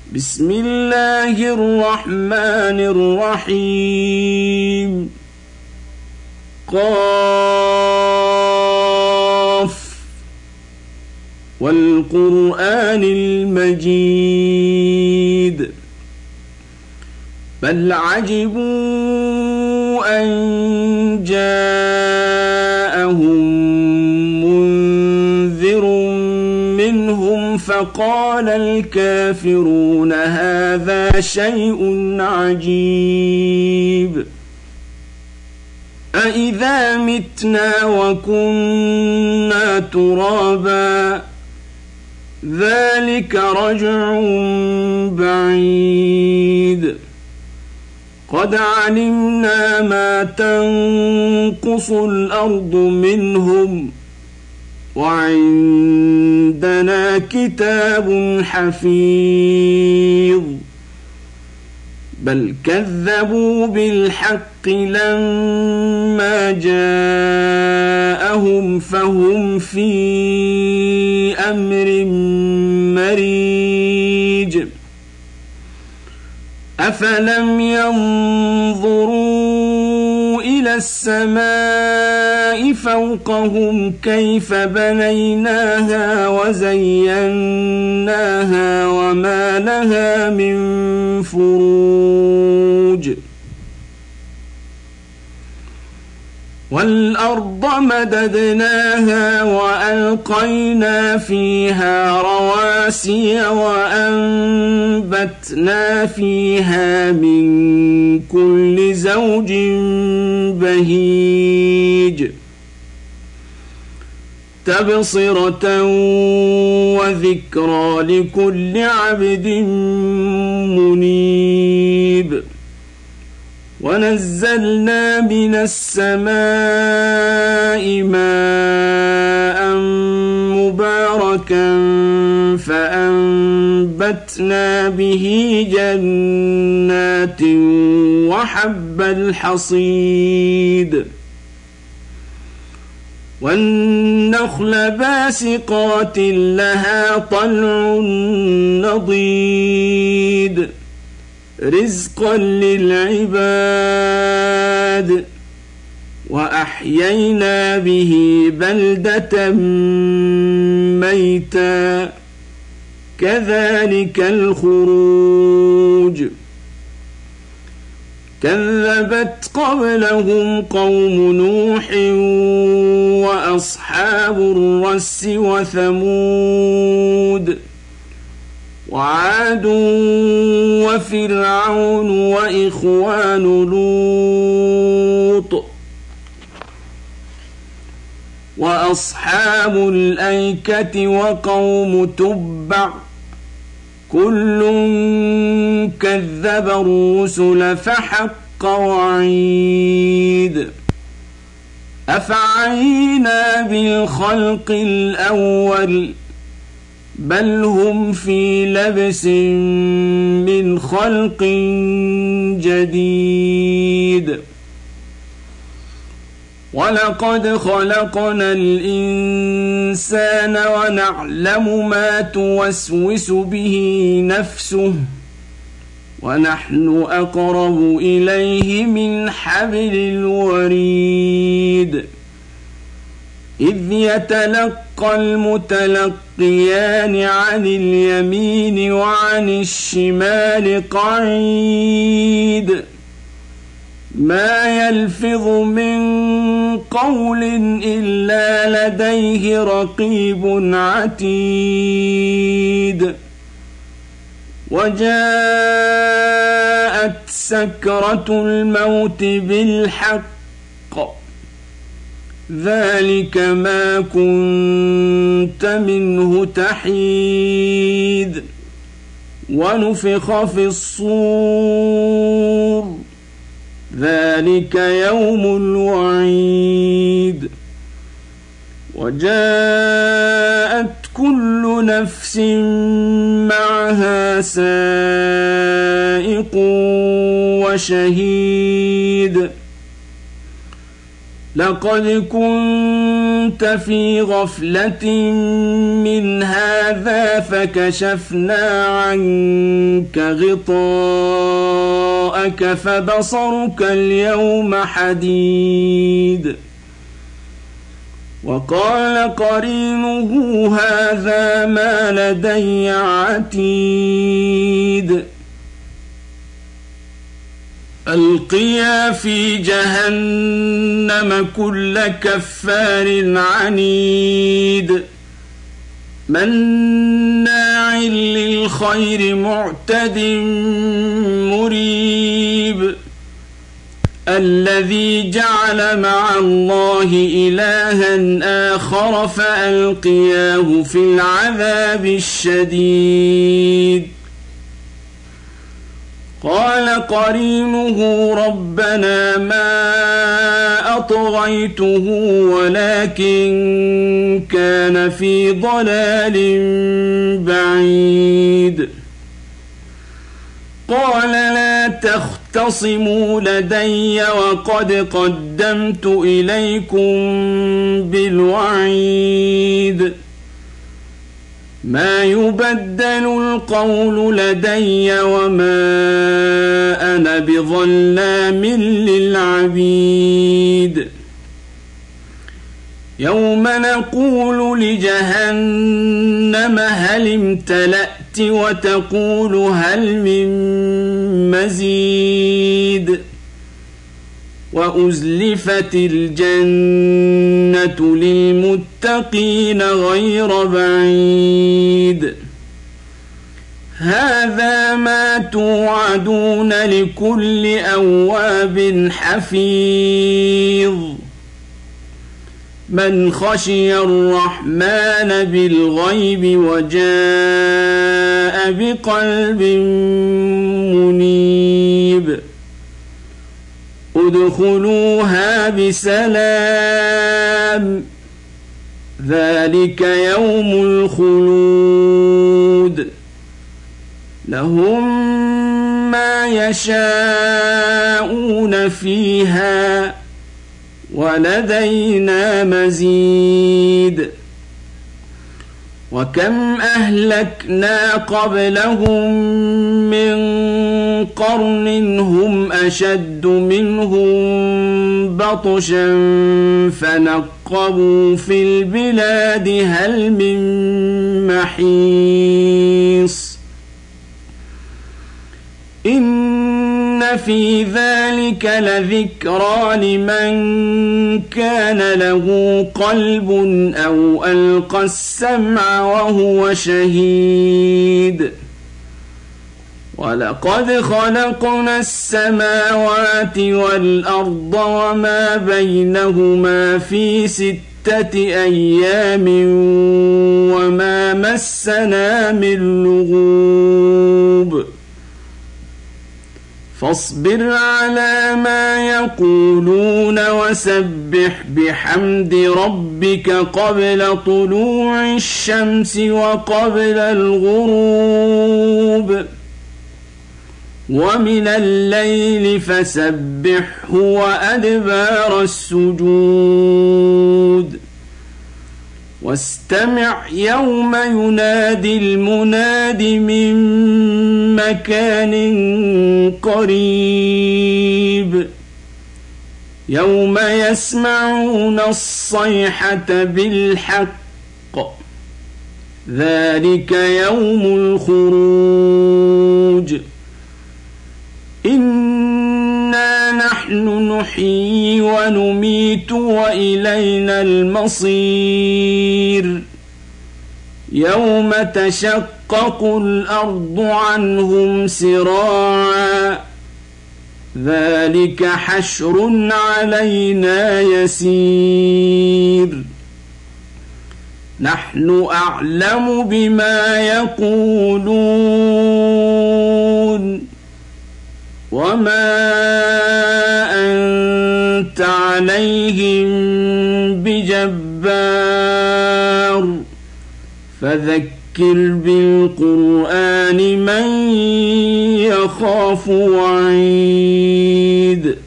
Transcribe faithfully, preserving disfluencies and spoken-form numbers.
بسم الله الرحمن الرحيم قاف والقرآن المجيد بل عجبوا أن جاءهم منذر منهم فقال الكافرون هذا شيء عجيب أإذا متنا وكنا ترابا ذلك رجع بعيد قد علمنا ما تنقص الأرض منهم وعندنا كتاب حفيظ بل كذبوا بالحق لما جاءهم فهم في أمر مريج أفلم ينظروا إلى السماء فوقهم كيف بنيناها وزيناها وما لها من فروج والأرض مددناها وألقينا فيها رواسي وأنبتنا فيها من كل زوج بهيج تبصرة وذكرى لكل عبد منيب ونزلنا من السماء ماء مباركا فأنبتنا به جنات وحب الحصيد والنخل باسقات لها طلع نضيد رزقا للعباد وأحيينا به بلدة ميتا كذلك الخروج كذبت قبلهم قوم نوح وأصحاب الرس وثمود وعاد وفرعون وإخوان لوط وأصحاب الأيكة وقوم تبع كل كذب الرسل فحق وعيد أفعينا بالخلق الأول بل هم في لبس من خلق جديد ولقد خلقنا الإنسان ونعلم ما توسوس به نفسه ونحن أقرب إليه من حبل الوريد إذ يتلقى المتلقيان عن اليمين وعن الشمال قعيد ما يلفظ من قول إلا لديه رقيب عتيد وجاءت سكرة الموت بالحق ذلك ما كنت منه تحيد ونفخ في الصور ذلك يوم الوعيد وجاءت كل نفس معها سائق وشهيد لقد كنت في غفلة من هذا فكشفنا عنك غطاءك فبصرك اليوم حديد وقال قرينه هذا ما لدي عتيد ألقيا في جهنم كل كفار عنيد مناع للخير معتد مريب الذي جعل مع الله إلها آخر فألقياه في العذاب الشديد قال قرينه ربنا ما أطغيته ولكن كان في ضلال بعيد قال لا تختصموا لدي وقد قدمت إليكم بالوعيد ما يبدل القول لدي وما أنا بظلام للعبيد يوم نقول لجهنم هل امتلأت وتقول هل من مزيد وأزلفت الجنة للمتقين غير بعيد هذا ما توعدون لكل أواب حفيظ من خشي الرحمن بالغيب وجاء بقلب منيب ادخلوها بسلام ذلك يوم الخلود لهم ما يشاءون فيها ولدينا مزيد وكم أهلكنا قبلهم من قرن هم أشد منهم بطشا فنقبوا في البلاد هل من محيص إن في ذلك لذكرى لمن كان له قلب أو ألقى السمع وهو شهيد ولقد خلقنا السماوات والأرض وما بينهما في ستة أيام وما مسنا من لغوب فاصبر على ما يقولون وسبح بحمد ربك قبل طلوع الشمس وقبل الغروب ومن الليل فسبحه وأدبار السجود واستمع يوم ينادي المناد من مكان قريب يوم يسمعون الصيحة بالحق ذلك يوم الخروج إنا نحن نحيي ونميت وإلينا المصير يوم تشقق الأرض عنهم سراعا ذلك حشر علينا يسير نحن أعلم بما يقولون وما أنت عليهم بجبار فذكر بالقرآن من يخاف وعيد